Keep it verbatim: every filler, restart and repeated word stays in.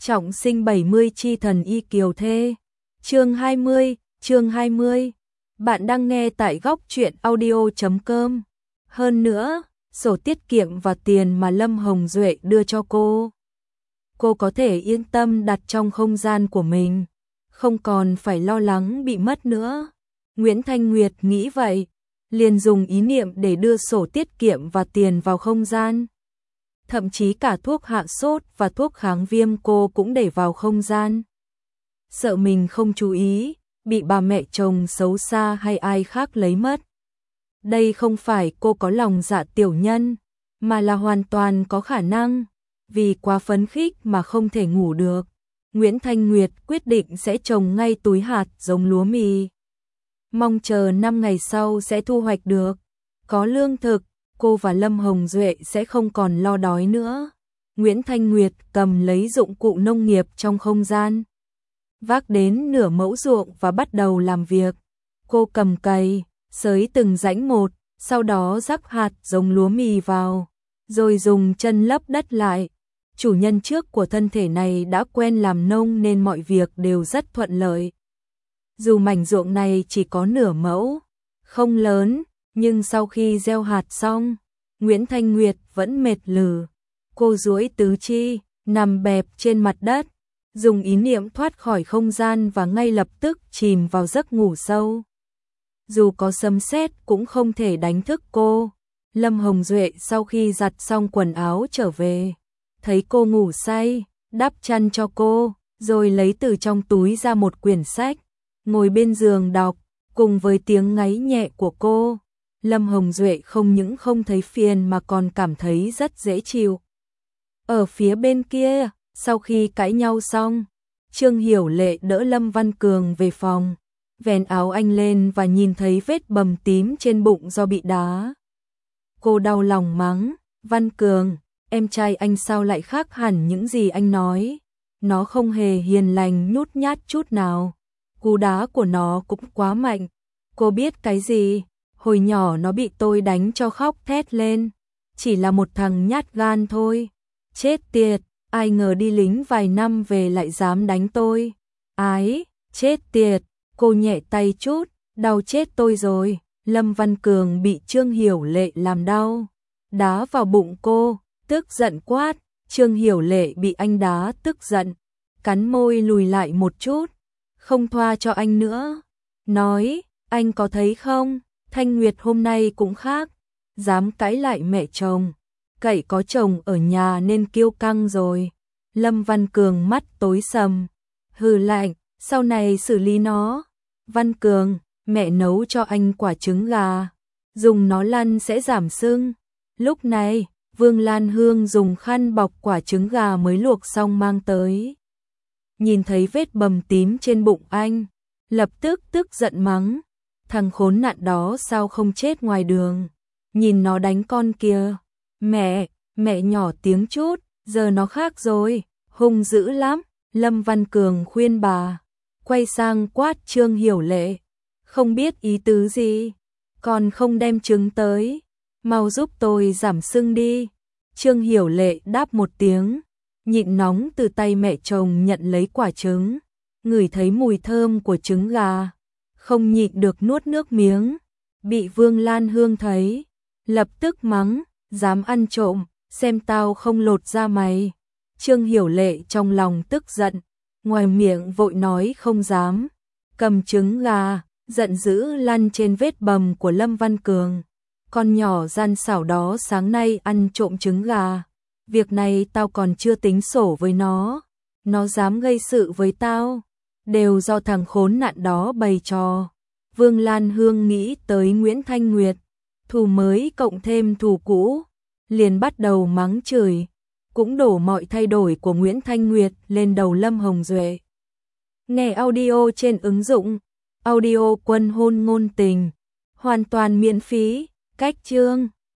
Trọng sinh bảy mươi chi thần y kiều thê. Chương hai mươi, chương hai mươi. Bạn đang nghe tại góc truyện audio chấm com. Hơn nữa, sổ tiết kiệm và tiền mà Lâm Hồng Duệ đưa cho cô, cô có thể yên tâm đặt trong không gian của mình, không còn phải lo lắng bị mất nữa. Nguyễn Thanh Nguyệt nghĩ vậy, liền dùng ý niệm để đưa sổ tiết kiệm và tiền vào không gian. Thậm chí cả thuốc hạ sốt và thuốc kháng viêm cô cũng để vào không gian. Sợ mình không chú ý, bị bà mẹ chồng xấu xa hay ai khác lấy mất. Đây không phải cô có lòng dạ tiểu nhân, mà là hoàn toàn có khả năng. Vì quá phấn khích mà không thể ngủ được, Nguyễn Thanh Nguyệt quyết định sẽ trồng ngay túi hạt giống lúa mì. Mong chờ năm ngày sau sẽ thu hoạch được. Có lương thực, cô và Lâm Hồng Duệ sẽ không còn lo đói nữa. Nguyễn Thanh Nguyệt cầm lấy dụng cụ nông nghiệp trong không gian, vác đến nửa mẫu ruộng và bắt đầu làm việc. Cô cầm cày, xới từng rãnh một, sau đó rắc hạt giống lúa mì vào, rồi dùng chân lấp đất lại. Chủ nhân trước của thân thể này đã quen làm nông nên mọi việc đều rất thuận lợi. Dù mảnh ruộng này chỉ có nửa mẫu, không lớn, nhưng sau khi gieo hạt xong, Nguyễn Thanh Nguyệt vẫn mệt lử. Cô duỗi tứ chi, nằm bẹp trên mặt đất, dùng ý niệm thoát khỏi không gian và ngay lập tức chìm vào giấc ngủ sâu. Dù có sấm sét cũng không thể đánh thức cô. Lâm Hồng Duệ sau khi giặt xong quần áo trở về, thấy cô ngủ say, đắp chăn cho cô, rồi lấy từ trong túi ra một quyển sách, ngồi bên giường đọc, cùng với tiếng ngáy nhẹ của cô. Lâm Hồng Duệ không những không thấy phiền mà còn cảm thấy rất dễ chịu. Ở phía bên kia, sau khi cãi nhau xong, Trương Hiểu Lệ đỡ Lâm Văn Cường về phòng, vén áo anh lên và nhìn thấy vết bầm tím trên bụng do bị đá. Cô đau lòng mắng, Văn Cường, em trai anh sao lại khác hẳn những gì anh nói. Nó không hề hiền lành nhút nhát chút nào. Cú đá của nó cũng quá mạnh. Cô biết cái gì? Hồi nhỏ nó bị tôi đánh cho khóc thét lên. Chỉ là một thằng nhát gan thôi. Chết tiệt, ai ngờ đi lính vài năm về lại dám đánh tôi. Ái, chết tiệt, cô nhẹ tay chút, đau chết tôi rồi. Lâm Văn Cường bị Trương Hiểu Lệ làm đau, đá vào bụng cô, tức giận quát. Trương Hiểu Lệ bị anh đá tức giận, cắn môi lùi lại một chút, không thoa cho anh nữa. Nói, anh có thấy không, Thanh Nguyệt hôm nay cũng khác, dám cãi lại mẹ chồng, cậy có chồng ở nhà nên kiêu căng rồi. Lâm Văn Cường mắt tối sầm, hừ lạnh, sau này xử lý nó. Văn Cường, mẹ nấu cho anh quả trứng gà, dùng nó lăn sẽ giảm sưng. Lúc này, Vương Lan Hương dùng khăn bọc quả trứng gà mới luộc xong mang tới. Nhìn thấy vết bầm tím trên bụng anh, lập tức tức giận mắng, thằng khốn nạn đó sao không chết ngoài đường. Nhìn nó đánh con kìa. Mẹ, mẹ nhỏ tiếng chút, giờ nó khác rồi, hung dữ lắm. Lâm Văn Cường khuyên bà, quay sang quát Trương Hiểu Lệ, không biết ý tứ gì, còn không đem trứng tới, mau giúp tôi giảm sưng đi. Trương Hiểu Lệ đáp một tiếng, nhịn nóng từ tay mẹ chồng nhận lấy quả trứng, ngửi thấy mùi thơm của trứng gà, không nhịn được nuốt nước miếng. Bị Vương Lan Hương thấy, lập tức mắng, dám ăn trộm, xem tao không lột da mày. Trương Hiểu Lệ trong lòng tức giận, ngoài miệng vội nói không dám, cầm trứng gà, giận dữ lăn trên vết bầm của Lâm Văn Cường. Con nhỏ gian xảo đó sáng nay ăn trộm trứng gà, việc này tao còn chưa tính sổ với nó, nó dám gây sự với tao, đều do thằng khốn nạn đó bày trò. Vương Lan Hương nghĩ tới Nguyễn Thanh Nguyệt, thù mới cộng thêm thù cũ, liền bắt đầu mắng chửi, cũng đổ mọi thay đổi của Nguyễn Thanh Nguyệt lên đầu Lâm Hồng Duệ. Nghe audio trên ứng dụng audio Quân Hôn Ngôn Tình, hoàn toàn miễn phí. Cách chương